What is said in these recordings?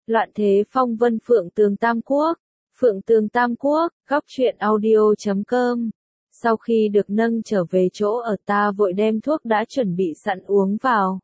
Loạn thế phong vân Phượng Tường Tam Quốc. Phượng Tường Tam Quốc, góc truyện audio.com. Sau khi được nâng trở về chỗ ở ta vội đem thuốc đã chuẩn bị sẵn uống vào.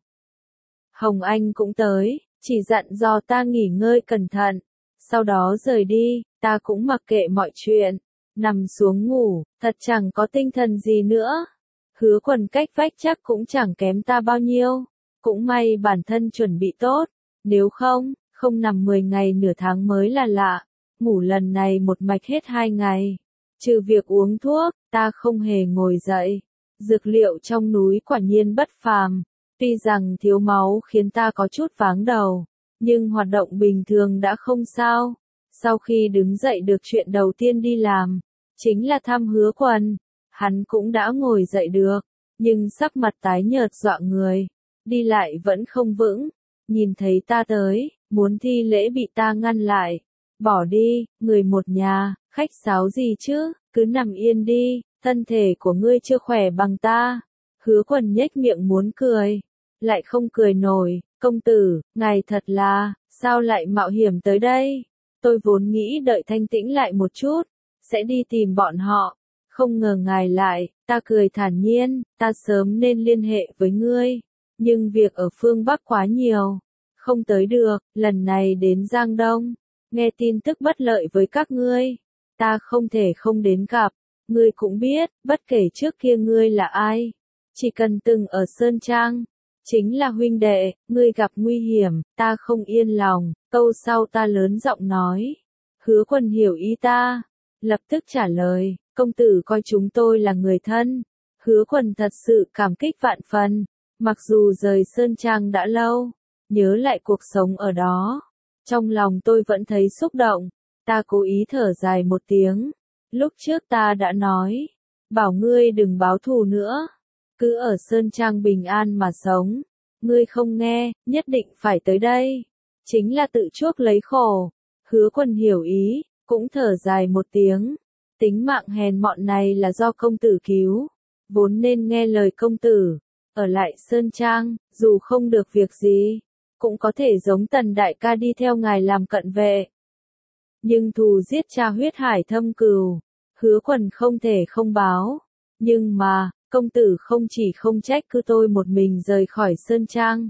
Hồng Anh cũng tới, chỉ dặn dò ta nghỉ ngơi cẩn thận. Sau đó rời đi, ta cũng mặc kệ mọi chuyện. Nằm xuống ngủ, thật chẳng có tinh thần gì nữa. Hứa Quần cách vách chắc cũng chẳng kém ta bao nhiêu. Cũng may bản thân chuẩn bị tốt. Nếu không nằm 10 ngày nửa tháng mới là lạ. Ngủ lần này một mạch hết 2 ngày. Trừ việc uống thuốc, ta không hề ngồi dậy. Dược liệu trong núi quả nhiên bất phàm. Tuy rằng thiếu máu khiến ta có chút váng đầu, nhưng hoạt động bình thường đã không sao. Sau khi đứng dậy được chuyện đầu tiên đi làm, chính là thăm Hứa Quần. Hắn cũng đã ngồi dậy được, nhưng sắc mặt tái nhợt dọa người. Đi lại vẫn không vững. Nhìn thấy ta tới, muốn thi lễ bị ta ngăn lại. Bỏ đi, người một nhà, khách sáo gì chứ, cứ nằm yên đi, thân thể của ngươi chưa khỏe bằng ta. Hứa Quần nhếch miệng muốn cười, lại không cười nổi. Công tử, ngài thật là, sao lại mạo hiểm tới đây? Tôi vốn nghĩ đợi thanh tĩnh lại một chút, sẽ đi tìm bọn họ. Không ngờ ngài lại, ta cười thản nhiên, ta sớm nên liên hệ với ngươi. Nhưng việc ở phương Bắc quá nhiều, không tới được. Lần này đến Giang Đông, nghe tin tức bất lợi với các ngươi, ta không thể không đến gặp. Ngươi cũng biết, bất kể trước kia ngươi là ai, chỉ cần từng ở Sơn Trang, chính là huynh đệ. Ngươi gặp nguy hiểm, ta không yên lòng. Câu sau ta lớn giọng nói. Hứa Quần hiểu ý ta, lập tức trả lời, công tử coi chúng tôi là người thân. Hứa Quần thật sự cảm kích vạn phần. Mặc dù rời Sơn Trang đã lâu, nhớ lại cuộc sống ở đó, trong lòng tôi vẫn thấy xúc động. Ta cố ý thở dài một tiếng. Lúc trước ta đã nói, bảo ngươi đừng báo thù nữa, cứ ở Sơn Trang bình an mà sống. Ngươi không nghe, nhất định phải tới đây, chính là tự chuốc lấy khổ. Hứa Quần hiểu ý, cũng thở dài một tiếng. Tính mạng hèn mọn này là do công tử cứu, vốn nên nghe lời công tử, ở lại Sơn Trang, dù không được việc gì, cũng có thể giống Tần đại ca đi theo ngài làm cận vệ. Nhưng thù giết cha huyết hải thâm cừu, Hứa Quần không thể không báo. Nhưng mà, công tử không chỉ không trách cứ tôi một mình rời khỏi Sơn Trang,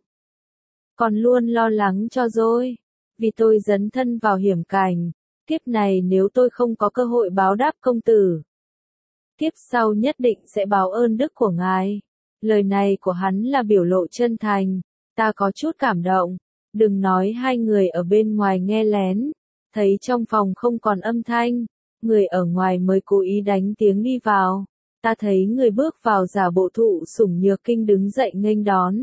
còn luôn lo lắng cho tôi, vì tôi dấn thân vào hiểm cảnh. Kiếp này nếu tôi không có cơ hội báo đáp công tử, kiếp sau nhất định sẽ báo ơn đức của ngài. Lời này của hắn là biểu lộ chân thành, ta có chút cảm động. Đừng nói hai người ở bên ngoài nghe lén, thấy trong phòng không còn âm thanh, người ở ngoài mới cố ý đánh tiếng đi vào. Ta thấy người bước vào giả bộ thụ sủng nhược kinh đứng dậy nghênh đón.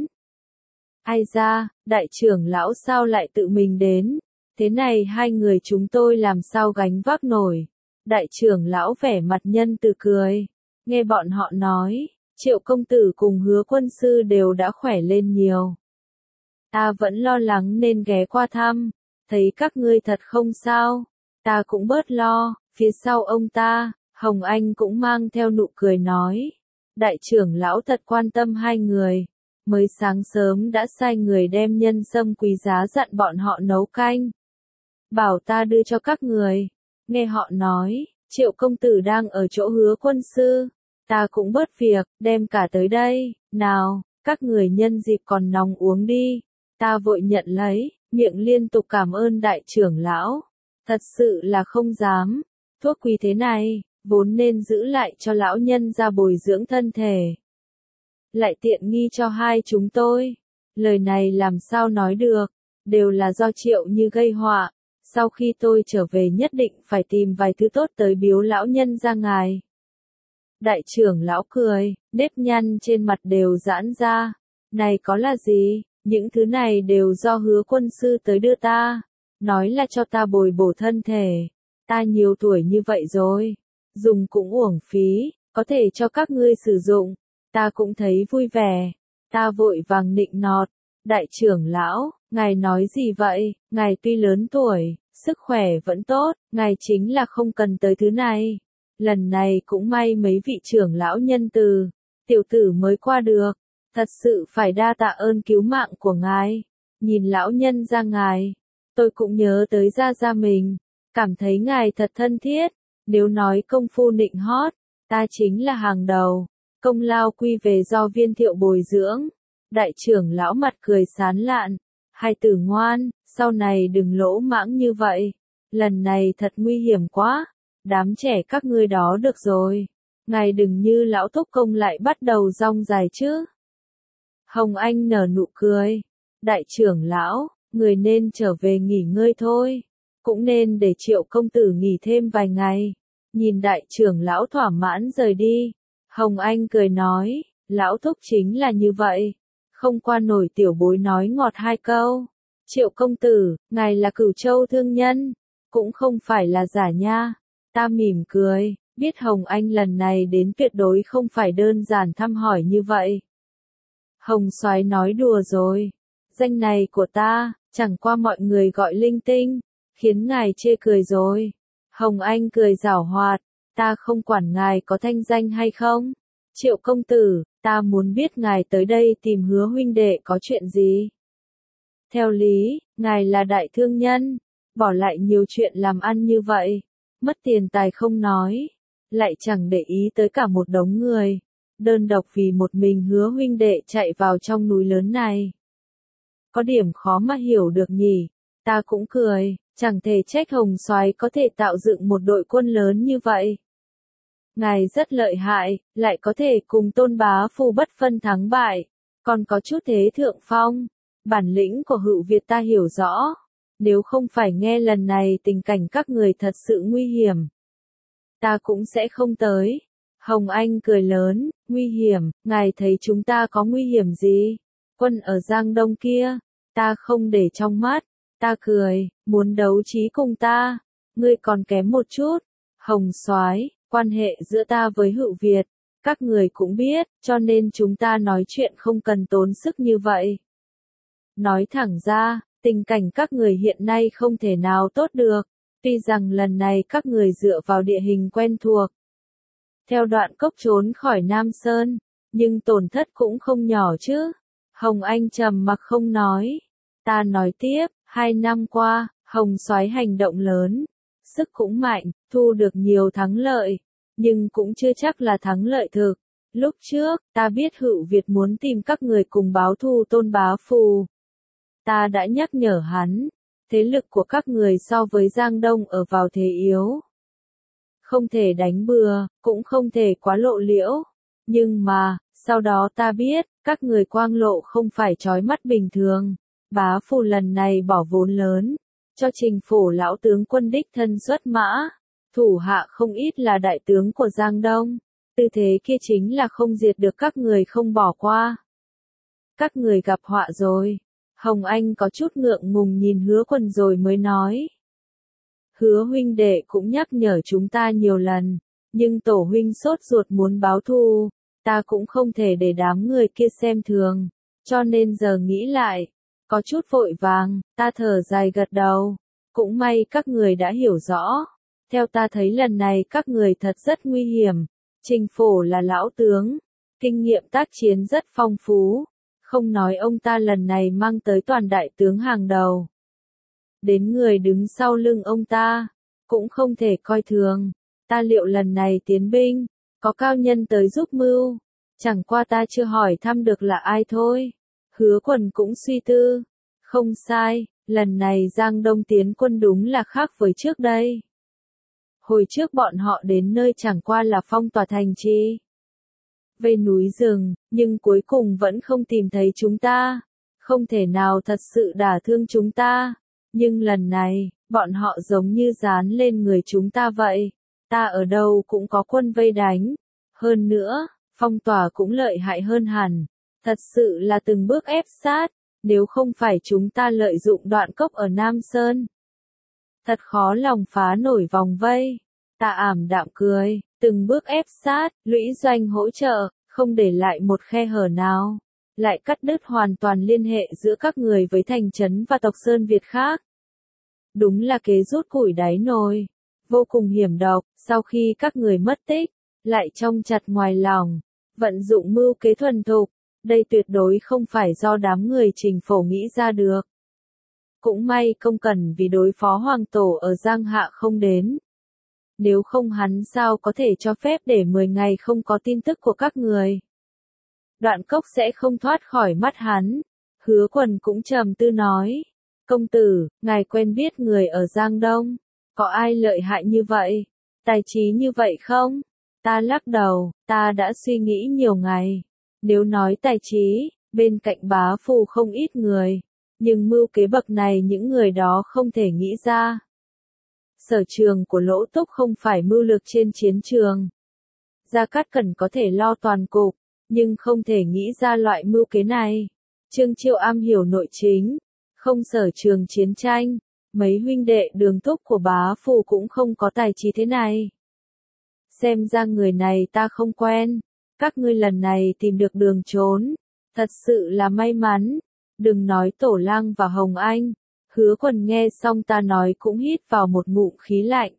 Ai ra, đại trưởng lão sao lại tự mình đến? Thế này hai người chúng tôi làm sao gánh vác nổi? Đại trưởng lão vẻ mặt nhân từ cười. Nghe bọn họ nói, Triệu công tử cùng Hứa quân sư đều đã khỏe lên nhiều. Ta vẫn lo lắng nên ghé qua thăm, thấy các ngươi thật không sao, ta cũng bớt lo. Phía sau ông ta, Hồng Anh cũng mang theo nụ cười nói. Đại trưởng lão thật quan tâm hai người, mới sáng sớm đã sai người đem nhân sâm quý giá dặn bọn họ nấu canh. Bảo ta đưa cho các người. Nghe họ nói, Triệu công tử đang ở chỗ Hứa quân sư, ta cũng bớt việc, đem cả tới đây. Nào, các người nhân dịp còn nóng uống đi. Ta vội nhận lấy, miệng liên tục cảm ơn đại trưởng lão. Thật sự là không dám, thuốc quý thế này, vốn nên giữ lại cho lão nhân ra bồi dưỡng thân thể, lại tiện nghi cho hai chúng tôi. Lời này làm sao nói được, đều là do Triệu Như gây họa. Sau khi tôi trở về nhất định phải tìm vài thứ tốt tới biếu lão nhân ra ngài. Đại trưởng lão cười, nếp nhăn trên mặt đều giãn ra. Này có là gì, những thứ này đều do Hứa quân sư tới đưa ta, nói là cho ta bồi bổ thân thể. Ta nhiều tuổi như vậy rồi, dùng cũng uổng phí, có thể cho các ngươi sử dụng, ta cũng thấy vui vẻ. Ta vội vàng nịnh nọt, đại trưởng lão, ngài nói gì vậy, ngài tuy lớn tuổi, sức khỏe vẫn tốt, ngài chính là không cần tới thứ này. Lần này cũng may mấy vị trưởng lão nhân từ, tiểu tử mới qua được, thật sự phải đa tạ ơn cứu mạng của ngài. Nhìn lão nhân ra ngài, Tôi cũng nhớ tới gia gia mình, cảm thấy ngài thật thân thiết, nếu nói công phu nịnh hót, ta chính là hàng đầu, công lao quy về do Viên Thiệu bồi dưỡng. Đại trưởng lão mặt cười sán lạn, hai tử ngoan, sau này đừng lỗ mãng như vậy, lần này thật nguy hiểm quá, đám trẻ các ngươi đó được rồi, ngài đừng như lão thúc công lại bắt đầu rong dài chứ. Hồng Anh nở nụ cười, đại trưởng lão, người nên trở về nghỉ ngơi thôi, cũng nên để Triệu công tử nghỉ thêm vài ngày. Nhìn đại trưởng lão thỏa mãn rời đi, Hồng Anh cười nói, lão thúc chính là như vậy, không qua nổi tiểu bối nói ngọt hai câu. Triệu công tử, ngài là Cửu Châu thương nhân, cũng không phải là giả nha. Ta mỉm cười, biết Hồng Anh lần này đến tuyệt đối không phải đơn giản thăm hỏi như vậy. Hồng Soái nói đùa rồi, danh này của ta, chẳng qua mọi người gọi linh tinh, khiến ngài chê cười rồi. Hồng Anh cười giảo hoạt, ta không quản ngài có thanh danh hay không. Triệu công tử, ta muốn biết ngài tới đây tìm Hứa huynh đệ có chuyện gì. Theo lý, ngài là đại thương nhân, bỏ lại nhiều chuyện làm ăn như vậy, mất tiền tài không nói, lại chẳng để ý tới cả một đống người, đơn độc vì một mình Hứa huynh đệ chạy vào trong núi lớn này. Có điểm khó mà hiểu được nhỉ, ta cũng cười, chẳng thể trách Hồng Soái có thể tạo dựng một đội quân lớn như vậy. Ngài rất lợi hại, lại có thể cùng Tôn Bá Phu bất phân thắng bại, còn có chút thế thượng phong. Bản lĩnh của Hựu Việt ta hiểu rõ, nếu không phải nghe lần này tình cảnh các người thật sự nguy hiểm, ta cũng sẽ không tới. Hồng Anh cười lớn, nguy hiểm, ngài thấy chúng ta có nguy hiểm gì? Quân ở Giang Đông kia, ta không để trong mắt, ta cười, muốn đấu trí cùng ta, ngươi còn kém một chút. Hồng Soái, quan hệ giữa ta với Hựu Việt, các người cũng biết, cho nên chúng ta nói chuyện không cần tốn sức như vậy. Nói thẳng ra, tình cảnh các người hiện nay không thể nào tốt được, tuy rằng lần này các người dựa vào địa hình quen thuộc. Theo đoạn cốc trốn khỏi Nam Sơn, nhưng tổn thất cũng không nhỏ chứ. Hồng Anh trầm mặc không nói. Ta nói tiếp, 2 năm qua, Hồng Soái hành động lớn, sức cũng mạnh, thu được nhiều thắng lợi, nhưng cũng chưa chắc là thắng lợi thực. Lúc trước, ta biết Hựu Việt muốn tìm các người cùng báo thù Tôn Bá Phù. Ta đã nhắc nhở hắn, thế lực của các người so với Giang Đông ở vào thế yếu. Không thể đánh bừa, cũng không thể quá lộ liễu. Nhưng mà, sau đó ta biết, các người quang lộ không phải trói mắt bình thường. Bá Phù lần này bỏ vốn lớn, cho Trình Phổ lão tướng quân đích thân xuất mã. Thủ hạ không ít là đại tướng của Giang Đông. Tư thế kia chính là không diệt được các người không bỏ qua. Các người gặp họa rồi. Hồng Anh có chút ngượng ngùng nhìn Hứa Quần rồi mới nói. Hứa huynh đệ cũng nhắc nhở chúng ta nhiều lần, nhưng tổ huynh sốt ruột muốn báo thù, ta cũng không thể để đám người kia xem thường, cho nên giờ nghĩ lại, có chút vội vàng, ta thở dài gật đầu, cũng may các người đã hiểu rõ, theo ta thấy lần này các người thật rất nguy hiểm, Trình Phổ là lão tướng, kinh nghiệm tác chiến rất phong phú. Không nói ông ta lần này mang tới toàn đại tướng hàng đầu. Đến người đứng sau lưng ông ta, cũng không thể coi thường. Ta liệu lần này tiến binh, có cao nhân tới giúp mưu. Chẳng qua ta chưa hỏi thăm được là ai thôi. Hứa Quần cũng suy tư. Không sai, lần này Giang Đông tiến quân đúng là khác với trước đây. Hồi trước bọn họ đến nơi chẳng qua là phong tỏa thành trì. Về núi rừng, nhưng cuối cùng vẫn không tìm thấy chúng ta, không thể nào thật sự đả thương chúng ta, nhưng lần này, bọn họ giống như dán lên người chúng ta vậy, ta ở đâu cũng có quân vây đánh, hơn nữa, phong tỏa cũng lợi hại hơn hẳn, thật sự là từng bước ép sát, nếu không phải chúng ta lợi dụng đoạn cốc ở Nam Sơn. Thật khó lòng phá nổi vòng vây, ta ảm đạm cười. Từng bước ép sát, lũy doanh hỗ trợ, không để lại một khe hở nào, lại cắt đứt hoàn toàn liên hệ giữa các người với thành trấn và tộc Sơn Việt khác. Đúng là kế rút củi đáy nồi, vô cùng hiểm độc, sau khi các người mất tích, lại trong chặt ngoài lòng, vận dụng mưu kế thuần thục, đây tuyệt đối không phải do đám người Trình Phổ nghĩ ra được. Cũng may Công Cẩn vì đối phó hoàng tổ ở Giang Hạ không đến. Nếu không hắn sao có thể cho phép để 10 ngày không có tin tức của các người. Đoạn Cốc sẽ không thoát khỏi mắt hắn. Hứa Quần cũng trầm tư nói. Công tử, ngài quen biết người ở Giang Đông. Có ai lợi hại như vậy? Tài trí như vậy không? Ta lắc đầu, ta đã suy nghĩ nhiều ngày. Nếu nói tài trí, bên cạnh Bá Phù không ít người. Nhưng mưu kế bậc này những người đó không thể nghĩ ra. Sở trường của Lỗ Túc không phải mưu lược trên chiến trường. Gia Cát Cẩn có thể lo toàn cục, nhưng không thể nghĩ ra loại mưu kế này. Trương Chiêu am hiểu nội chính, không sở trường chiến tranh. Mấy huynh đệ Đường Túc của Bá Phù cũng không có tài trí thế này. Xem ra người này ta không quen. Các ngươi lần này tìm được đường trốn. Thật sự là may mắn. Đừng nói Tổ Lang và Hồng Anh. Hứa Quần nghe xong ta nói cũng hít vào một ngụm khí lạnh.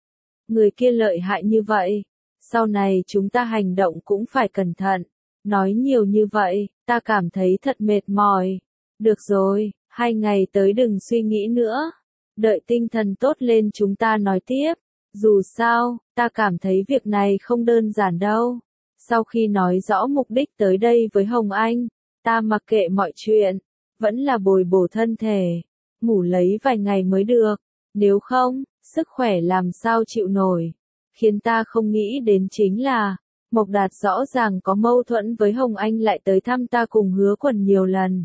Người kia lợi hại như vậy. Sau này chúng ta hành động cũng phải cẩn thận. Nói nhiều như vậy, ta cảm thấy thật mệt mỏi. Được rồi, 2 ngày tới đừng suy nghĩ nữa. Đợi tinh thần tốt lên chúng ta nói tiếp. Dù sao, ta cảm thấy việc này không đơn giản đâu. Sau khi nói rõ mục đích tới đây với Hồng Anh, ta mặc kệ mọi chuyện, vẫn là bồi bổ thân thể, ngủ lấy vài ngày mới được, nếu không, sức khỏe làm sao chịu nổi. Khiến ta không nghĩ đến chính là, Mộc Đạt rõ ràng có mâu thuẫn với Hồng Anh lại tới thăm ta cùng Hứa Quần nhiều lần.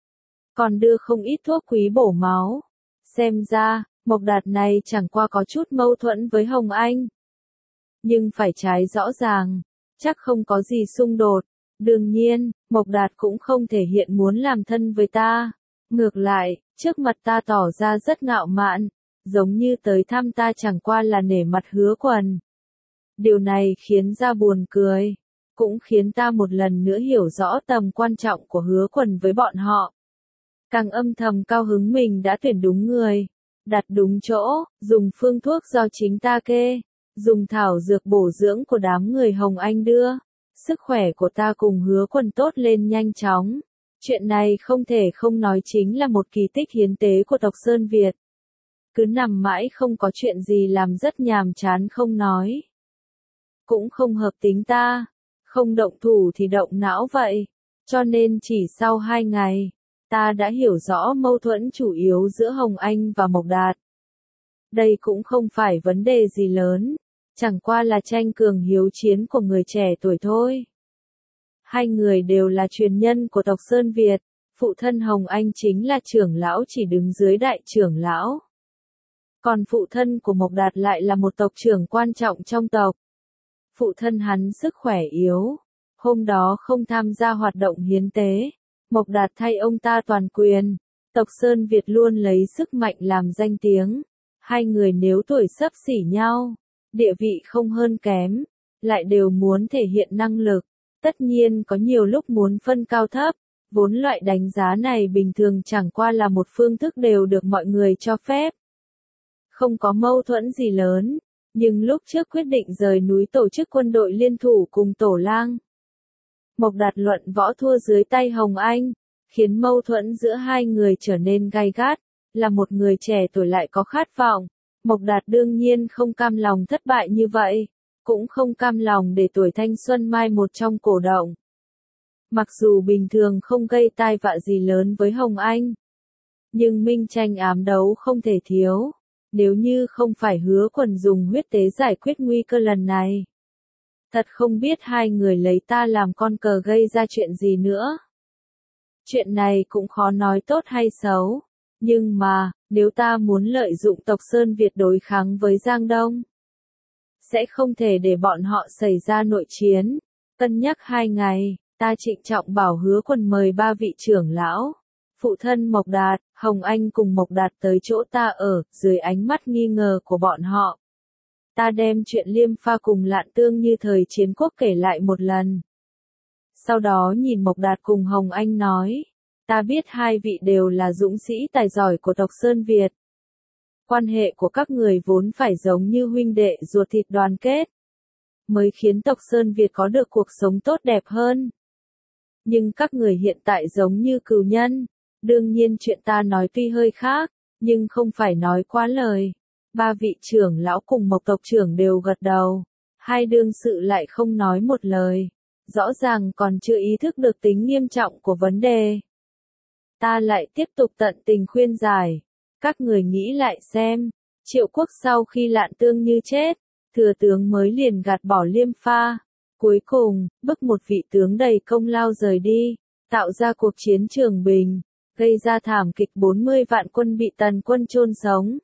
Còn đưa không ít thuốc quý bổ máu. Xem ra, Mộc Đạt này chẳng qua có chút mâu thuẫn với Hồng Anh. Nhưng phải trái rõ ràng, chắc không có gì xung đột. Đương nhiên, Mộc Đạt cũng không thể hiện muốn làm thân với ta. Ngược lại, trước mặt ta tỏ ra rất ngạo mạn, giống như tới thăm ta chẳng qua là nể mặt Hứa Quần. Điều này khiến ra buồn cười, cũng khiến ta một lần nữa hiểu rõ tầm quan trọng của Hứa Quần với bọn họ. Càng âm thầm cao hứng mình đã tuyển đúng người, đặt đúng chỗ, dùng phương thuốc do chính ta kê, dùng thảo dược bổ dưỡng của đám người Hồng Anh đưa. Sức khỏe của ta cùng Hứa Quần tốt lên nhanh chóng. Chuyện này không thể không nói chính là một kỳ tích hiến tế của tộc Sơn Việt. Cứ nằm mãi không có chuyện gì làm rất nhàm chán không nói. Cũng không hợp tính ta, không động thủ thì động não vậy. Cho nên chỉ sau 2 ngày, ta đã hiểu rõ mâu thuẫn chủ yếu giữa Hồng Anh và Mộc Đạt. Đây cũng không phải vấn đề gì lớn, chẳng qua là tranh cường hiếu chiến của người trẻ tuổi thôi. Hai người đều là truyền nhân của tộc Sơn Việt, phụ thân Hồng Anh chính là trưởng lão chỉ đứng dưới đại trưởng lão. Còn phụ thân của Mộc Đạt lại là một tộc trưởng quan trọng trong tộc. Phụ thân hắn sức khỏe yếu, hôm đó không tham gia hoạt động hiến tế. Mộc Đạt thay ông ta toàn quyền, tộc Sơn Việt luôn lấy sức mạnh làm danh tiếng. Hai người nếu tuổi xấp xỉ nhau, địa vị không hơn kém, lại đều muốn thể hiện năng lực. Tất nhiên có nhiều lúc muốn phân cao thấp, vốn loại đánh giá này bình thường chẳng qua là một phương thức đều được mọi người cho phép. Không có mâu thuẫn gì lớn, nhưng lúc trước quyết định rời núi tổ chức quân đội liên thủ cùng Tổ Lang. Mộc Đạt luận võ thua dưới tay Hồng Anh, khiến mâu thuẫn giữa hai người trở nên gay gắt, là một người trẻ tuổi lại có khát vọng. Mộc Đạt đương nhiên không cam lòng thất bại như vậy, cũng không cam lòng để tuổi thanh xuân mai một trong cổ động. Mặc dù bình thường không gây tai vạ gì lớn với Hồng Anh, nhưng minh tranh ám đấu không thể thiếu, nếu như không phải Hứa Quần dùng huyết tế giải quyết nguy cơ lần này. Thật không biết hai người lấy ta làm con cờ gây ra chuyện gì nữa. Chuyện này cũng khó nói tốt hay xấu, nhưng mà, nếu ta muốn lợi dụng tộc Sơn Việt đối kháng với Giang Đông, sẽ không thể để bọn họ xảy ra nội chiến. Cân nhắc 2 ngày, ta trịnh trọng bảo Hứa Quần mời 3 vị trưởng lão, phụ thân Mộc Đạt, Hồng Anh cùng Mộc Đạt tới chỗ ta ở, dưới ánh mắt nghi ngờ của bọn họ. Ta đem chuyện Liêm Pha cùng Lạn Tương như thời chiến quốc kể lại một lần. Sau đó nhìn Mộc Đạt cùng Hồng Anh nói, ta biết hai vị đều là dũng sĩ tài giỏi của tộc Sơn Việt. Quan hệ của các người vốn phải giống như huynh đệ ruột thịt đoàn kết, mới khiến tộc Sơn Việt có được cuộc sống tốt đẹp hơn. Nhưng các người hiện tại giống như cừu nhân, Đương nhiên chuyện ta nói tuy hơi khác, nhưng không phải nói quá lời. Ba vị trưởng lão cùng Mộc tộc trưởng đều gật đầu. Hai đương sự lại không nói một lời. Rõ ràng còn chưa ý thức được tính nghiêm trọng của vấn đề. Ta lại tiếp tục tận tình khuyên giải. Các người nghĩ lại xem, Triệu Quốc sau khi Lạn Tương Như chết, thừa tướng mới liền gạt bỏ Liêm Pha. Cuối cùng, bức một vị tướng đầy công lao rời đi, tạo ra cuộc chiến Trường Bình, gây ra thảm kịch 40 vạn quân bị Tần quân chôn sống.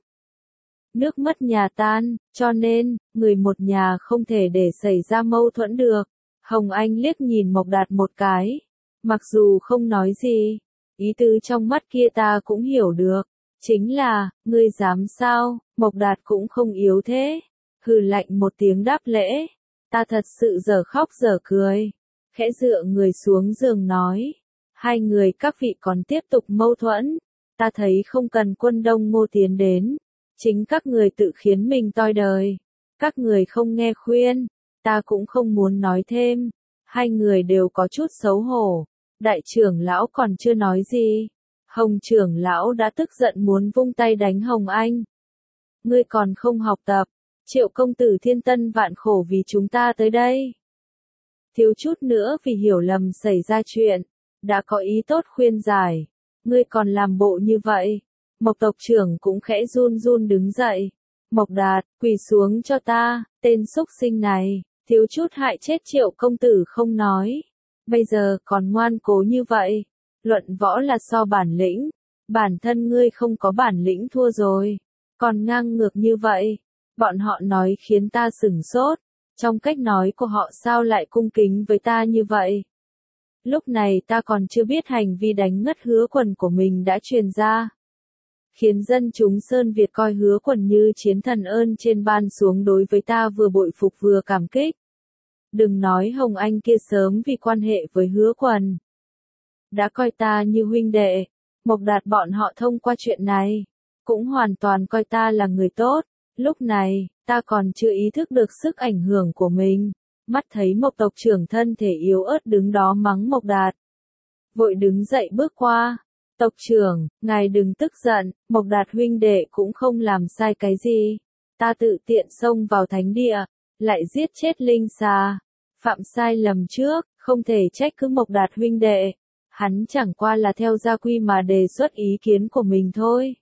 Nước mất nhà tan, cho nên, người một nhà không thể để xảy ra mâu thuẫn được. Hồng Anh liếc nhìn Mộc Đạt một cái. Mặc dù không nói gì, ý tứ trong mắt kia ta cũng hiểu được. Chính là, ngươi dám sao, Mộc Đạt cũng không yếu thế. Hừ lạnh một tiếng đáp lễ. Ta thật sự dở khóc dở cười. Khẽ dựa người xuống giường nói. Hai người các vị còn tiếp tục mâu thuẫn. Ta thấy không cần quân Đông Ngô tiến đến. Chính các người tự khiến mình toi đời. Các người không nghe khuyên. Ta cũng không muốn nói thêm. Hai người đều có chút xấu hổ. Đại trưởng lão còn chưa nói gì. Hồng trưởng lão đã tức giận muốn vung tay đánh Hồng Anh. Ngươi còn không học tập. Triệu công tử thiên tân vạn khổ vì chúng ta tới đây. Thiếu chút nữa vì hiểu lầm xảy ra chuyện. Đã có ý tốt khuyên giải. Ngươi còn làm bộ như vậy. Mộc tộc trưởng cũng khẽ run run đứng dậy. Mộc Đạt, quỳ xuống cho ta, tên xúc sinh này, thiếu chút hại chết Triệu công tử không nói. Bây giờ còn ngoan cố như vậy. Luận võ là so bản lĩnh. Bản thân ngươi không có bản lĩnh thua rồi. Còn ngang ngược như vậy. Bọn họ nói khiến ta sửng sốt. Trong cách nói của họ sao lại cung kính với ta như vậy? Lúc này ta còn chưa biết hành vi đánh ngất Hứa Quần của mình đã truyền ra. Khiến dân chúng Sơn Việt coi Hứa Quần như chiến thần ơn trên ban xuống đối với ta vừa bội phục vừa cảm kích. Đừng nói Hồng Anh kia sớm vì quan hệ với Hứa Quần. Đã coi ta như huynh đệ. Mộc Đạt bọn họ thông qua chuyện này. Cũng hoàn toàn coi ta là người tốt. Lúc này, ta còn chưa ý thức được sức ảnh hưởng của mình. Mắt thấy Mộc tộc trưởng thân thể yếu ớt đứng đó mắng Mộc Đạt. Vội đứng dậy bước qua. Tộc trưởng, ngài đừng tức giận, Mộc Đạt huynh đệ cũng không làm sai cái gì. Ta tự tiện xông vào thánh địa, lại giết chết linh xà. Phạm sai lầm trước, không thể trách cứ Mộc Đạt huynh đệ. Hắn chẳng qua là theo gia quy mà đề xuất ý kiến của mình thôi.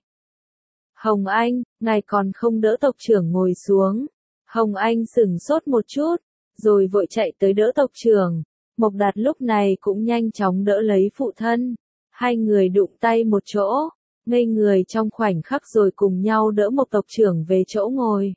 Hồng Anh, ngài còn không đỡ tộc trưởng ngồi xuống. Hồng Anh sửng sốt một chút, rồi vội chạy tới đỡ tộc trưởng. Mộc Đạt lúc này cũng nhanh chóng đỡ lấy phụ thân. Hai người đụng tay một chỗ, ngây người trong khoảnh khắc rồi cùng nhau đỡ Mộc tộc trưởng về chỗ ngồi.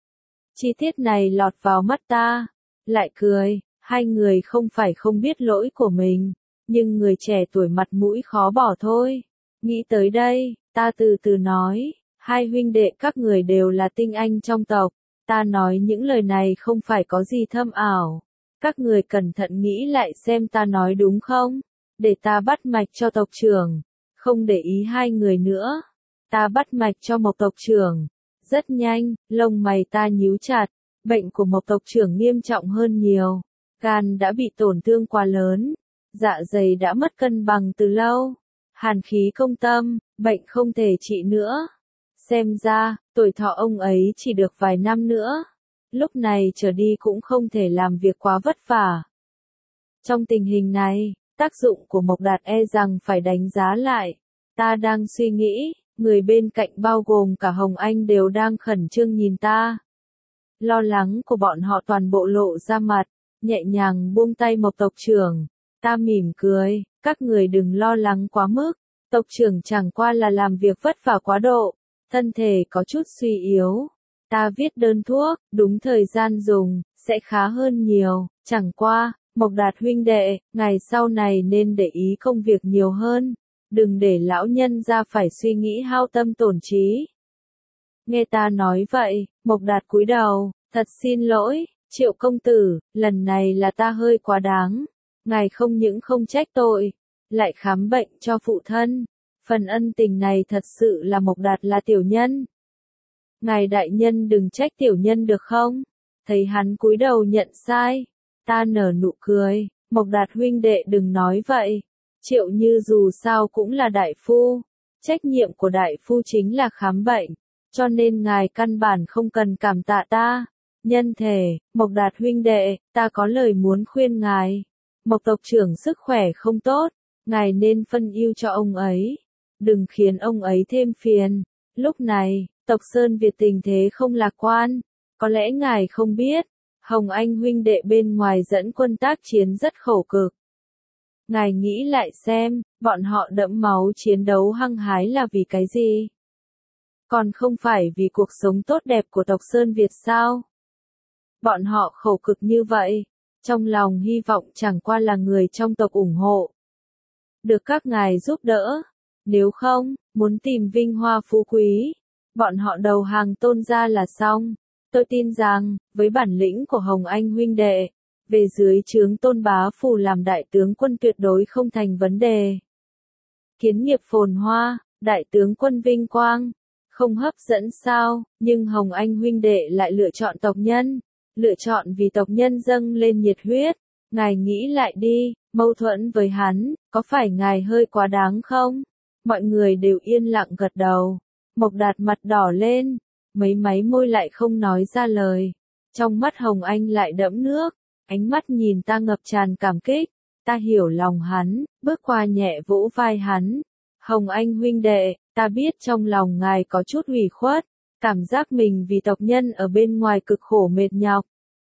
Chi tiết này lọt vào mắt ta, lại cười, hai người không phải không biết lỗi của mình, nhưng người trẻ tuổi mặt mũi khó bỏ thôi. Nghĩ tới đây, ta từ từ nói, hai huynh đệ các người đều là tinh anh trong tộc, ta nói những lời này không phải có gì thâm ảo. Các người cẩn thận nghĩ lại xem ta nói đúng không? Để ta bắt mạch cho tộc trưởng, không để ý hai người nữa. Ta bắt mạch cho Mộc tộc trưởng. Rất nhanh, lông mày ta nhíu chặt, bệnh của Mộc tộc trưởng nghiêm trọng hơn nhiều. Gan đã bị tổn thương quá lớn, dạ dày đã mất cân bằng từ lâu. Hàn khí công tâm, bệnh không thể trị nữa. Xem ra, tuổi thọ ông ấy chỉ được vài năm nữa. Lúc này trở đi cũng không thể làm việc quá vất vả. Trong tình hình này, tác dụng của Mộc Đạt e rằng phải đánh giá lại. Ta đang suy nghĩ, người bên cạnh bao gồm cả Hồng Anh đều đang khẩn trương nhìn ta. Lo lắng của bọn họ toàn bộ lộ ra mặt, nhẹ nhàng buông tay Mộc tộc trưởng. Ta mỉm cười, các người đừng lo lắng quá mức. Tộc trưởng chẳng qua là làm việc vất vả quá độ, thân thể có chút suy yếu. Ta viết đơn thuốc, đúng thời gian dùng, sẽ khá hơn nhiều. Chẳng qua, Mộc Đạt huynh đệ, ngày sau này nên để ý công việc nhiều hơn. Đừng để lão nhân ra phải suy nghĩ hao tâm tổn trí. Nghe ta nói vậy, Mộc Đạt cúi đầu, thật xin lỗi, Triệu công tử, lần này là ta hơi quá đáng. Ngài không những không trách tội, lại khám bệnh cho phụ thân. Phần ân tình này thật sự là Mộc Đạt là tiểu nhân. Ngài đại nhân đừng trách tiểu nhân được không? Thấy hắn cúi đầu nhận sai. Ta nở nụ cười, Mộc Đạt huynh đệ đừng nói vậy. Triệu Như dù sao cũng là đại phu, trách nhiệm của đại phu chính là khám bệnh, cho nên ngài căn bản không cần cảm tạ ta. Nhân thể, Mộc Đạt huynh đệ, ta có lời muốn khuyên ngài. Mộc tộc trưởng sức khỏe không tốt, ngài nên phân ưu cho ông ấy, đừng khiến ông ấy thêm phiền. Lúc này, tộc Sơn Việt tình thế không lạc quan, có lẽ ngài không biết, Hồng Anh huynh đệ bên ngoài dẫn quân tác chiến rất khổ cực. Ngài nghĩ lại xem, bọn họ đẫm máu chiến đấu hăng hái là vì cái gì? Còn không phải vì cuộc sống tốt đẹp của tộc Sơn Việt sao? Bọn họ khổ cực như vậy, trong lòng hy vọng chẳng qua là người trong tộc ủng hộ. Được các ngài giúp đỡ, nếu không, muốn tìm vinh hoa phú quý, bọn họ đầu hàng Tôn gia là xong. Tôi tin rằng, với bản lĩnh của Hồng Anh huynh đệ, về dưới trướng Tôn bá phủ làm đại tướng quân tuyệt đối không thành vấn đề. Kiến nghiệp phồn hoa, đại tướng quân vinh quang, không hấp dẫn sao, nhưng Hồng Anh huynh đệ lại lựa chọn tộc nhân, lựa chọn vì tộc nhân dâng lên nhiệt huyết. Ngài nghĩ lại đi, mâu thuẫn với hắn, có phải ngài hơi quá đáng không? Mọi người đều yên lặng gật đầu. Mộc Đạt mặt đỏ lên, mấy máy môi lại không nói ra lời. Trong mắt Hồng Anh lại đẫm nước, ánh mắt nhìn ta ngập tràn cảm kích. Ta hiểu lòng hắn, bước qua nhẹ vỗ vai hắn. Hồng Anh huynh đệ, ta biết trong lòng ngài có chút ủy khuất, cảm giác mình vì tộc nhân ở bên ngoài cực khổ mệt nhọc.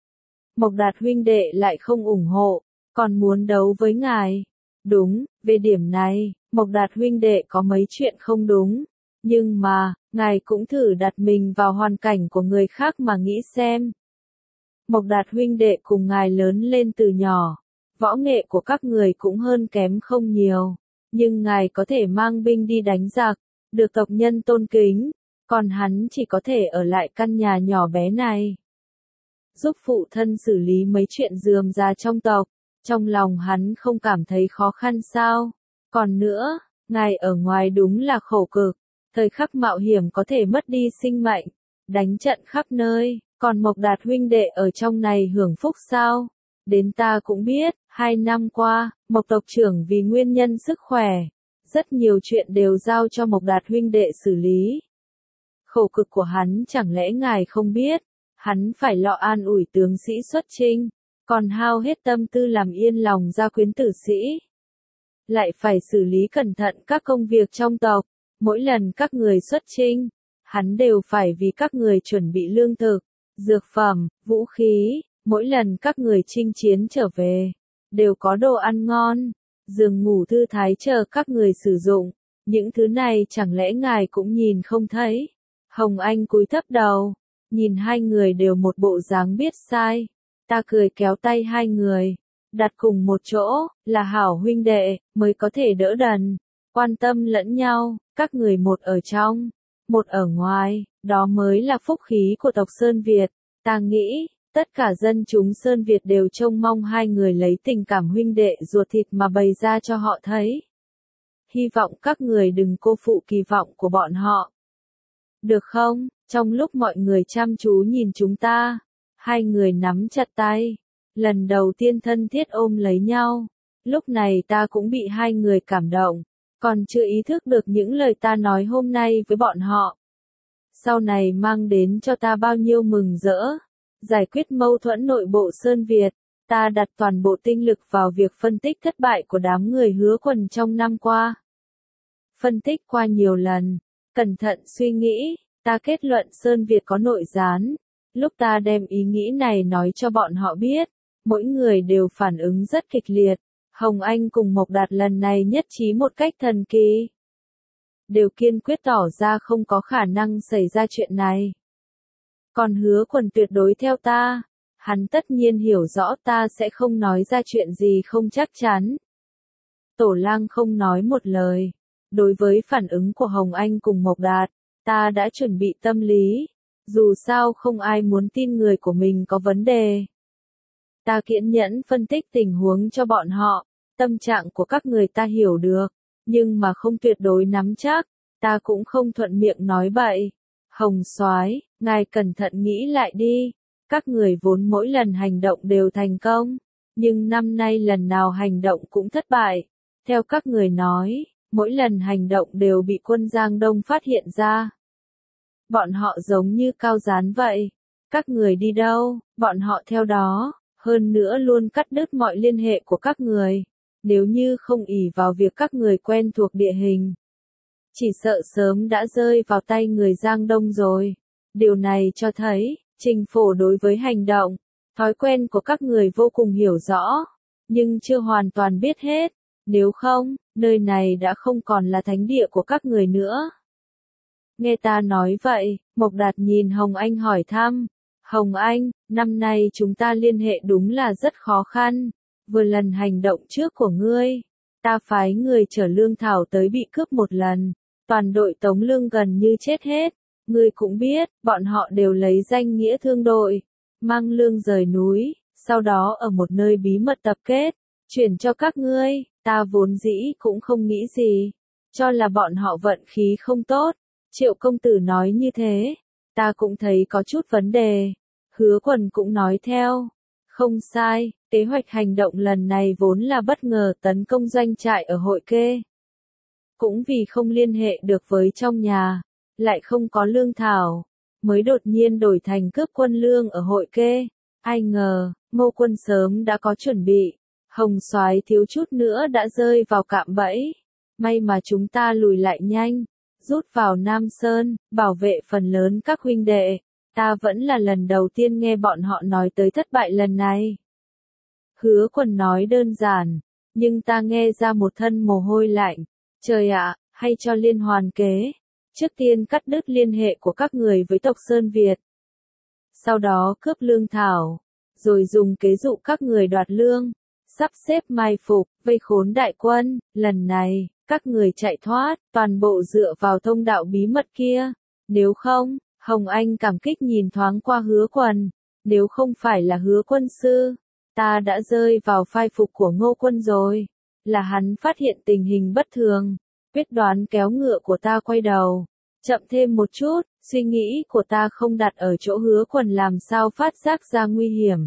Mộc Đạt huynh đệ lại không ủng hộ, còn muốn đấu với ngài. Đúng, về điểm này, Mộc Đạt huynh đệ có mấy chuyện không đúng. Nhưng mà, ngài cũng thử đặt mình vào hoàn cảnh của người khác mà nghĩ xem. Mộc Đạt huynh đệ cùng ngài lớn lên từ nhỏ, võ nghệ của các người cũng hơn kém không nhiều. Nhưng ngài có thể mang binh đi đánh giặc, được tộc nhân tôn kính, còn hắn chỉ có thể ở lại căn nhà nhỏ bé này. Giúp phụ thân xử lý mấy chuyện rườm rà trong tộc, trong lòng hắn không cảm thấy khó khăn sao? Còn nữa, ngài ở ngoài đúng là khổ cực, thời khắc mạo hiểm có thể mất đi sinh mệnh, đánh trận khắp nơi, còn Mộc Đạt huynh đệ ở trong này hưởng phúc sao? Đến ta cũng biết, 2 năm qua, Mộc tộc trưởng vì nguyên nhân sức khỏe, rất nhiều chuyện đều giao cho Mộc Đạt huynh đệ xử lý. Khổ cực của hắn chẳng lẽ ngài không biết? Hắn phải lo an ủi tướng sĩ xuất chinh, còn hao hết tâm tư làm yên lòng gia quyến tử sĩ. Lại phải xử lý cẩn thận các công việc trong tộc, mỗi lần các người xuất chinh, hắn đều phải vì các người chuẩn bị lương thực, dược phẩm, vũ khí, mỗi lần các người chinh chiến trở về, đều có đồ ăn ngon, giường ngủ thư thái chờ các người sử dụng, những thứ này chẳng lẽ ngài cũng nhìn không thấy? Hồng Anh cúi thấp đầu, nhìn hai người đều một bộ dáng biết sai, ta cười kéo tay hai người, đặt cùng một chỗ, là hảo huynh đệ, mới có thể đỡ đần, quan tâm lẫn nhau, các người một ở trong, một ở ngoài, đó mới là phúc khí của tộc Sơn Việt, ta nghĩ, tất cả dân chúng Sơn Việt đều trông mong hai người lấy tình cảm huynh đệ ruột thịt mà bày ra cho họ thấy. Hy vọng các người đừng cô phụ kỳ vọng của bọn họ. Được không? Trong lúc mọi người chăm chú nhìn chúng ta, hai người nắm chặt tay, lần đầu tiên thân thiết ôm lấy nhau. Lúc này ta cũng bị hai người cảm động, còn chưa ý thức được những lời ta nói hôm nay với bọn họ. Sau này mang đến cho ta bao nhiêu mừng rỡ, giải quyết mâu thuẫn nội bộ Sơn Việt, ta đặt toàn bộ tinh lực vào việc phân tích thất bại của đám người Hứa Quần trong năm qua. Phân tích qua nhiều lần, cẩn thận suy nghĩ, ta kết luận Sơn Việt có nội gián. Lúc ta đem ý nghĩ này nói cho bọn họ biết, mỗi người đều phản ứng rất kịch liệt. Hồng Anh cùng Mộc Đạt lần này nhất trí một cách thần kỳ, đều kiên quyết tỏ ra không có khả năng xảy ra chuyện này. Còn Hứa Quần tuyệt đối theo ta, hắn tất nhiên hiểu rõ ta sẽ không nói ra chuyện gì không chắc chắn. Tổ Lang không nói một lời. Đối với phản ứng của Hồng Anh cùng Mộc Đạt, ta đã chuẩn bị tâm lý. Dù sao không ai muốn tin người của mình có vấn đề. Ta kiên nhẫn phân tích tình huống cho bọn họ, tâm trạng của các người ta hiểu được, nhưng mà không tuyệt đối nắm chắc, ta cũng không thuận miệng nói bậy. Hồng Soái, ngài cẩn thận nghĩ lại đi, các người vốn mỗi lần hành động đều thành công, nhưng năm nay lần nào hành động cũng thất bại. Theo các người nói, mỗi lần hành động đều bị quân Giang Đông phát hiện ra. Bọn họ giống như cao gián vậy. Các người đi đâu, bọn họ theo đó, hơn nữa luôn cắt đứt mọi liên hệ của các người. Nếu như không ỷ vào việc các người quen thuộc địa hình, chỉ sợ sớm đã rơi vào tay người Giang Đông rồi. Điều này cho thấy, Trình Phổ đối với hành động, thói quen của các người vô cùng hiểu rõ, nhưng chưa hoàn toàn biết hết. Nếu không, nơi này đã không còn là thánh địa của các người nữa. Nghe ta nói vậy, Mộc Đạt nhìn Hồng Anh hỏi thăm. Hồng Anh, năm nay chúng ta liên hệ đúng là rất khó khăn. Vừa lần hành động trước của ngươi, ta phái người chở lương thảo tới bị cướp một lần. Toàn đội Tống Lương gần như chết hết. Ngươi cũng biết, bọn họ đều lấy danh nghĩa thương đội, mang lương rời núi, sau đó ở một nơi bí mật tập kết, chuyển cho các ngươi. Ta vốn dĩ cũng không nghĩ gì, cho là bọn họ vận khí không tốt. Triệu công tử nói như thế, ta cũng thấy có chút vấn đề. Hứa Quần cũng nói theo. Không sai, kế hoạch hành động lần này vốn là bất ngờ tấn công doanh trại ở Hội Kê. Cũng vì không liên hệ được với trong nhà, lại không có lương thảo, mới đột nhiên đổi thành cướp quân lương ở Hội Kê. Ai ngờ, Ngô Quân sớm đã có chuẩn bị. Hồng Soái thiếu chút nữa đã rơi vào cạm bẫy. May mà chúng ta lùi lại nhanh, rút vào Nam Sơn, bảo vệ phần lớn các huynh đệ. Ta vẫn là lần đầu tiên nghe bọn họ nói tới thất bại lần này. Hứa Quần nói đơn giản, nhưng ta nghe ra một thân mồ hôi lạnh. Trời ạ, hay cho liên hoàn kế. Trước tiên cắt đứt liên hệ của các người với tộc Sơn Việt. Sau đó cướp lương thảo, rồi dùng kế dụ các người đoạt lương, sắp xếp mai phục, vây khốn đại quân. Lần này, các người chạy thoát, toàn bộ dựa vào thông đạo bí mật kia. Nếu không, Hồng Anh cảm kích nhìn thoáng qua Hứa Quần. Nếu không phải là Hứa quân sư, ta đã rơi vào phai phục của Ngô Quân rồi. Là hắn phát hiện tình hình bất thường, quyết đoán kéo ngựa của ta quay đầu. Chậm thêm một chút, suy nghĩ của ta không đặt ở chỗ Hứa Quần làm sao phát giác ra nguy hiểm,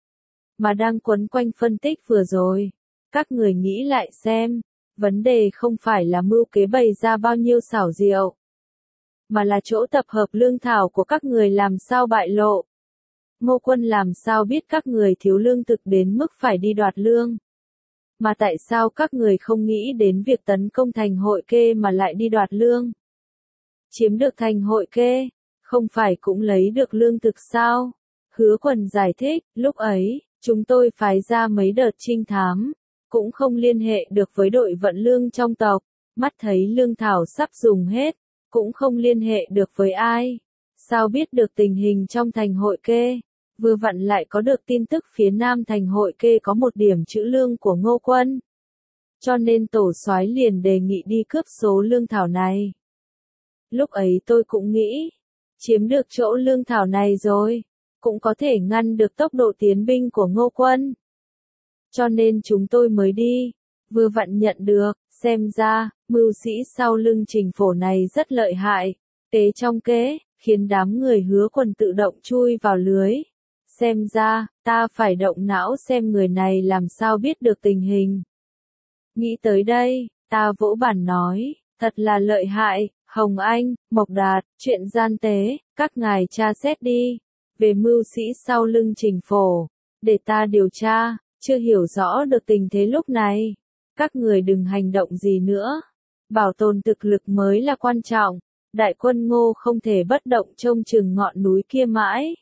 mà đang quấn quanh phân tích vừa rồi. Các người nghĩ lại xem, vấn đề không phải là mưu kế bày ra bao nhiêu xảo diệu, mà là chỗ tập hợp lương thảo của các người làm sao bại lộ. Ngô Quân làm sao biết các người thiếu lương thực đến mức phải đi đoạt lương? Mà tại sao các người không nghĩ đến việc tấn công thành Hội Kê mà lại đi đoạt lương? Chiếm được thành Hội Kê, không phải cũng lấy được lương thực sao? Hứa Quần giải thích, lúc ấy, chúng tôi phái ra mấy đợt trinh thám, cũng không liên hệ được với đội vận lương trong tộc, mắt thấy lương thảo sắp dùng hết, cũng không liên hệ được với ai. Sao biết được tình hình trong thành Hội Kê? Vừa vặn lại có được tin tức phía nam thành Hội Kê có một điểm trữ lương của Ngô Quân. Cho nên tổ soái liền đề nghị đi cướp số lương thảo này. Lúc ấy tôi cũng nghĩ, chiếm được chỗ lương thảo này rồi, cũng có thể ngăn được tốc độ tiến binh của Ngô Quân. Cho nên chúng tôi mới đi, vừa vặn nhận được, xem ra, mưu sĩ sau lưng Trình Phổ này rất lợi hại, kế trong kế, khiến đám người Hứa Quần tự động chui vào lưới. Xem ra, ta phải động não xem người này làm sao biết được tình hình. Nghĩ tới đây, ta vỗ bàn nói, thật là lợi hại, Hồng Anh, Mộc Đạt, chuyện gian tế, các ngài tra xét đi, về mưu sĩ sau lưng Trình Phổ, để ta điều tra, chưa hiểu rõ được tình thế lúc này. Các người đừng hành động gì nữa, bảo tồn thực lực mới là quan trọng, đại quân Ngô không thể bất động trông chừng ngọn núi kia mãi.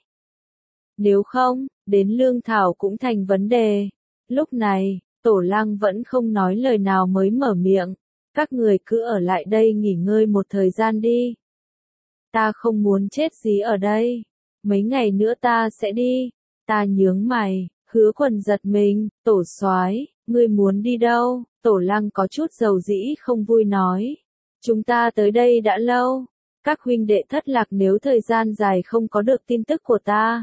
Nếu không, đến lương thảo cũng thành vấn đề. Lúc này, Tổ Lăng vẫn không nói lời nào mới mở miệng. Các người cứ ở lại đây nghỉ ngơi một thời gian đi. Ta không muốn chết gì ở đây. Mấy ngày nữa ta sẽ đi. Ta nhướng mày, Hứa Quần giật mình, tổ soái, ngươi muốn đi đâu? Tổ Lăng có chút dầu dĩ không vui nói. Chúng ta tới đây đã lâu. Các huynh đệ thất lạc nếu thời gian dài không có được tin tức của ta,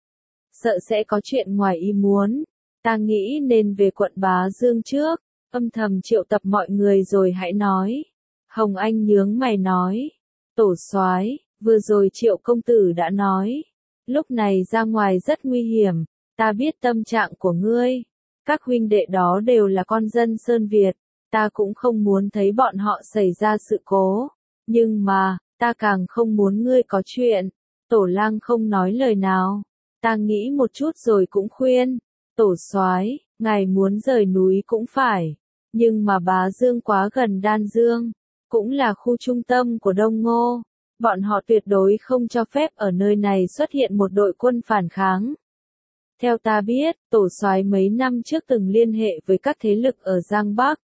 sợ sẽ có chuyện ngoài ý muốn. Ta nghĩ nên về quận Bá Dương trước, âm thầm triệu tập mọi người rồi hãy nói. Hồng Anh nhướng mày nói. Tổ soái, vừa rồi Triệu công tử đã nói. Lúc này ra ngoài rất nguy hiểm, ta biết tâm trạng của ngươi. Các huynh đệ đó đều là con dân Sơn Việt, Ta cũng không muốn thấy bọn họ xảy ra sự cố. Nhưng mà, ta càng không muốn ngươi có chuyện. Tổ lang không nói lời nào. Ta nghĩ một chút rồi cũng khuyên. Tổ soái, ngài muốn rời núi cũng phải. Nhưng mà Bá Dương quá gần Đan Dương. Cũng là khu trung tâm của Đông Ngô. Bọn họ tuyệt đối không cho phép ở nơi này xuất hiện một đội quân phản kháng. Theo ta biết, tổ soái mấy năm trước từng liên hệ với các thế lực ở Giang Bắc.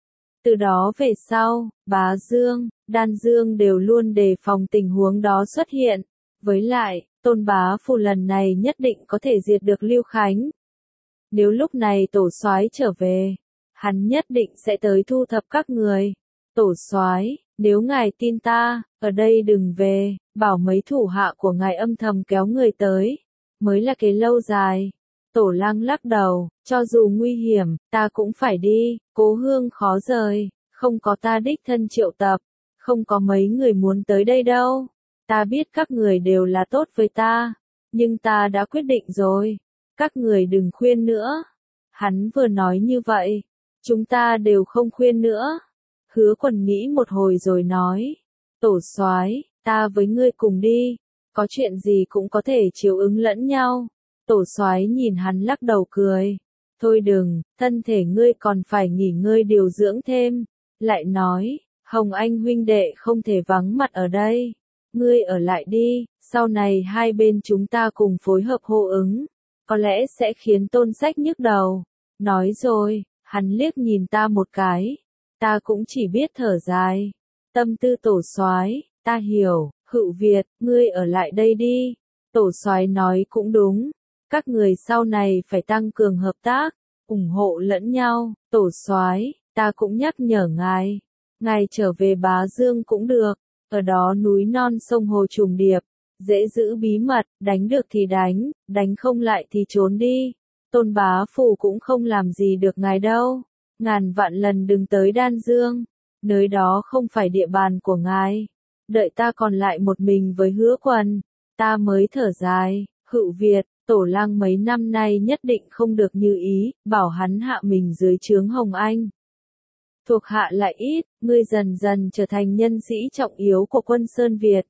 Từ đó về sau, Bá Dương, Đan Dương đều luôn đề phòng tình huống đó xuất hiện. Với lại, Tôn Bá Phủ lần này nhất định có thể diệt được Lưu Khánh. Nếu lúc này tổ soái trở về, hắn nhất định sẽ tới thu thập các người. Tổ soái, nếu ngài tin ta, ở đây đừng về, bảo mấy thủ hạ của ngài âm thầm kéo người tới, mới là kế lâu dài. Tổ lang lắc đầu, cho dù nguy hiểm, ta cũng phải đi, Cố Hương khó rời, không có ta đích thân triệu tập, không có mấy người muốn tới đây đâu. Ta biết các người đều là tốt với ta, nhưng ta đã quyết định rồi, các người đừng khuyên nữa. Hắn vừa nói như vậy, chúng ta đều không khuyên nữa. Hứa Quần nghĩ một hồi rồi nói, tổ soái, ta với ngươi cùng đi, có chuyện gì cũng có thể chiếu ứng lẫn nhau. Tổ soái nhìn hắn lắc đầu cười, thôi đừng, thân thể ngươi còn phải nghỉ ngơi điều dưỡng thêm. Lại nói, Hồng Anh huynh đệ không thể vắng mặt ở đây, ngươi ở lại đi, sau này hai bên chúng ta cùng phối hợp hô ứng, có lẽ sẽ khiến Tôn Sách nhức đầu. Nói rồi, hắn liếc nhìn ta một cái. Ta cũng chỉ biết thở dài. Tâm tư tổ soái, ta hiểu, Hữu Việt, ngươi ở lại đây đi. Tổ soái nói cũng đúng. Các người sau này phải tăng cường hợp tác, ủng hộ lẫn nhau. Tổ soái, ta cũng nhắc nhở ngài. Ngài trở về Bá Dương cũng được. Ở đó núi non sông hồ trùng điệp. Dễ giữ bí mật, đánh được thì đánh không lại thì trốn đi. Tôn Bá Phủ cũng không làm gì được ngài đâu. Ngàn vạn lần đừng tới Đan Dương, nơi đó không phải địa bàn của ngài. Đợi ta còn lại một mình với Hứa Quần, ta mới thở dài, Hữu Việt, tổ lang mấy năm nay nhất định không được như ý, bảo hắn hạ mình dưới trướng Hồng Anh. Thuộc hạ lại ít, ngươi dần dần trở thành nhân sĩ trọng yếu của quân Sơn Việt.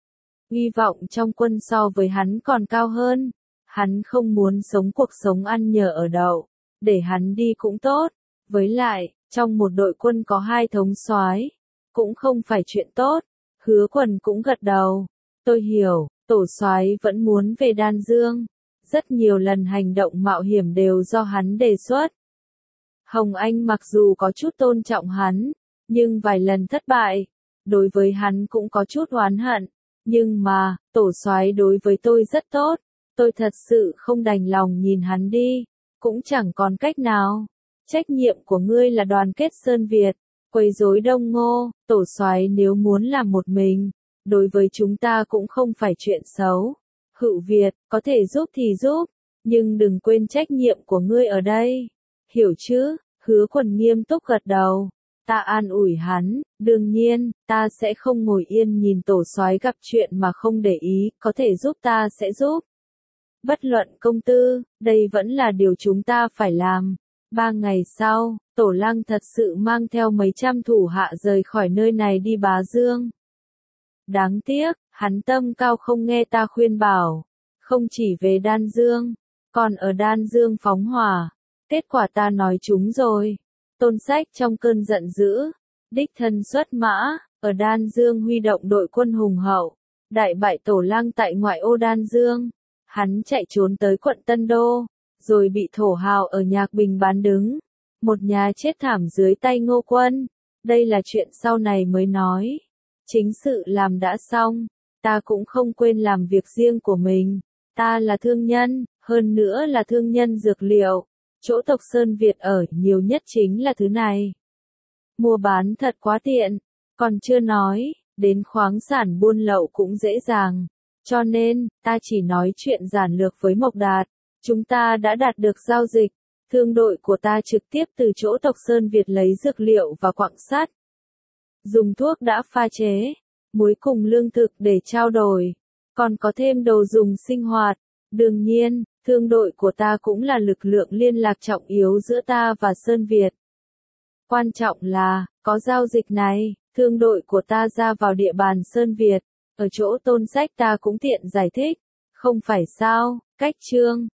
Hy vọng trong quân so với hắn còn cao hơn, hắn không muốn sống cuộc sống ăn nhờ ở đậu, để hắn đi cũng tốt. Với lại, trong một đội quân có hai thống soái, cũng không phải chuyện tốt. Hứa Quần cũng gật đầu. Tôi hiểu, tổ soái vẫn muốn về Đan Dương. Rất nhiều lần hành động mạo hiểm đều do hắn đề xuất. Hồng Anh mặc dù có chút tôn trọng hắn, nhưng vài lần thất bại, đối với hắn cũng có chút oán hận. Nhưng mà, tổ soái đối với tôi rất tốt. Tôi thật sự không đành lòng nhìn hắn đi, cũng chẳng còn cách nào. Trách nhiệm của ngươi là đoàn kết Sơn Việt, quấy rối Đông Ngô. Tổ soái nếu muốn làm một mình, đối với chúng ta cũng không phải chuyện xấu. Hữu Việt, có thể giúp thì giúp, nhưng đừng quên trách nhiệm của ngươi ở đây. Hiểu chứ? Hứa Quần nghiêm túc gật đầu. Ta an ủi hắn, đương nhiên, ta sẽ không ngồi yên nhìn tổ soái gặp chuyện mà không để ý, có thể giúp ta sẽ giúp. Bất luận công tư, đây vẫn là điều chúng ta phải làm. 3 ngày sau, tổ lang thật sự mang theo mấy trăm thủ hạ rời khỏi nơi này đi Bá Dương. Đáng tiếc, hắn tâm cao không nghe ta khuyên bảo. Không chỉ về Đan Dương, còn ở Đan Dương phóng hỏa. Kết quả ta nói chúng rồi. Tôn Sách trong cơn giận dữ, đích thân xuất mã, ở Đan Dương huy động đội quân hùng hậu, đại bại tổ lang tại ngoại ô Đan Dương. Hắn chạy trốn tới quận Tân Đô, rồi bị thổ hào ở Nhạc Bình bán đứng. Một nhà chết thảm dưới tay Ngô Quân. Đây là chuyện sau này mới nói. Chính sự làm đã xong, ta cũng không quên làm việc riêng của mình. Ta là thương nhân, hơn nữa là thương nhân dược liệu. Chỗ tộc Sơn Việt ở nhiều nhất chính là thứ này. Mua bán thật quá tiện, còn chưa nói, đến khoáng sản buôn lậu cũng dễ dàng. Cho nên, ta chỉ nói chuyện giản lược với Mộc Đạt. Chúng ta đã đạt được giao dịch. Thương đội của ta trực tiếp từ chỗ tộc Sơn Việt lấy dược liệu và quặng sắt. Dùng thuốc đã pha chế, muối cùng lương thực để trao đổi. Còn có thêm đồ dùng sinh hoạt. Đương nhiên, thương đội của ta cũng là lực lượng liên lạc trọng yếu giữa ta và Sơn Việt. Quan trọng là, có giao dịch này, thương đội của ta ra vào địa bàn Sơn Việt, ở chỗ Tôn Sách ta cũng tiện giải thích, không phải sao, cách chương.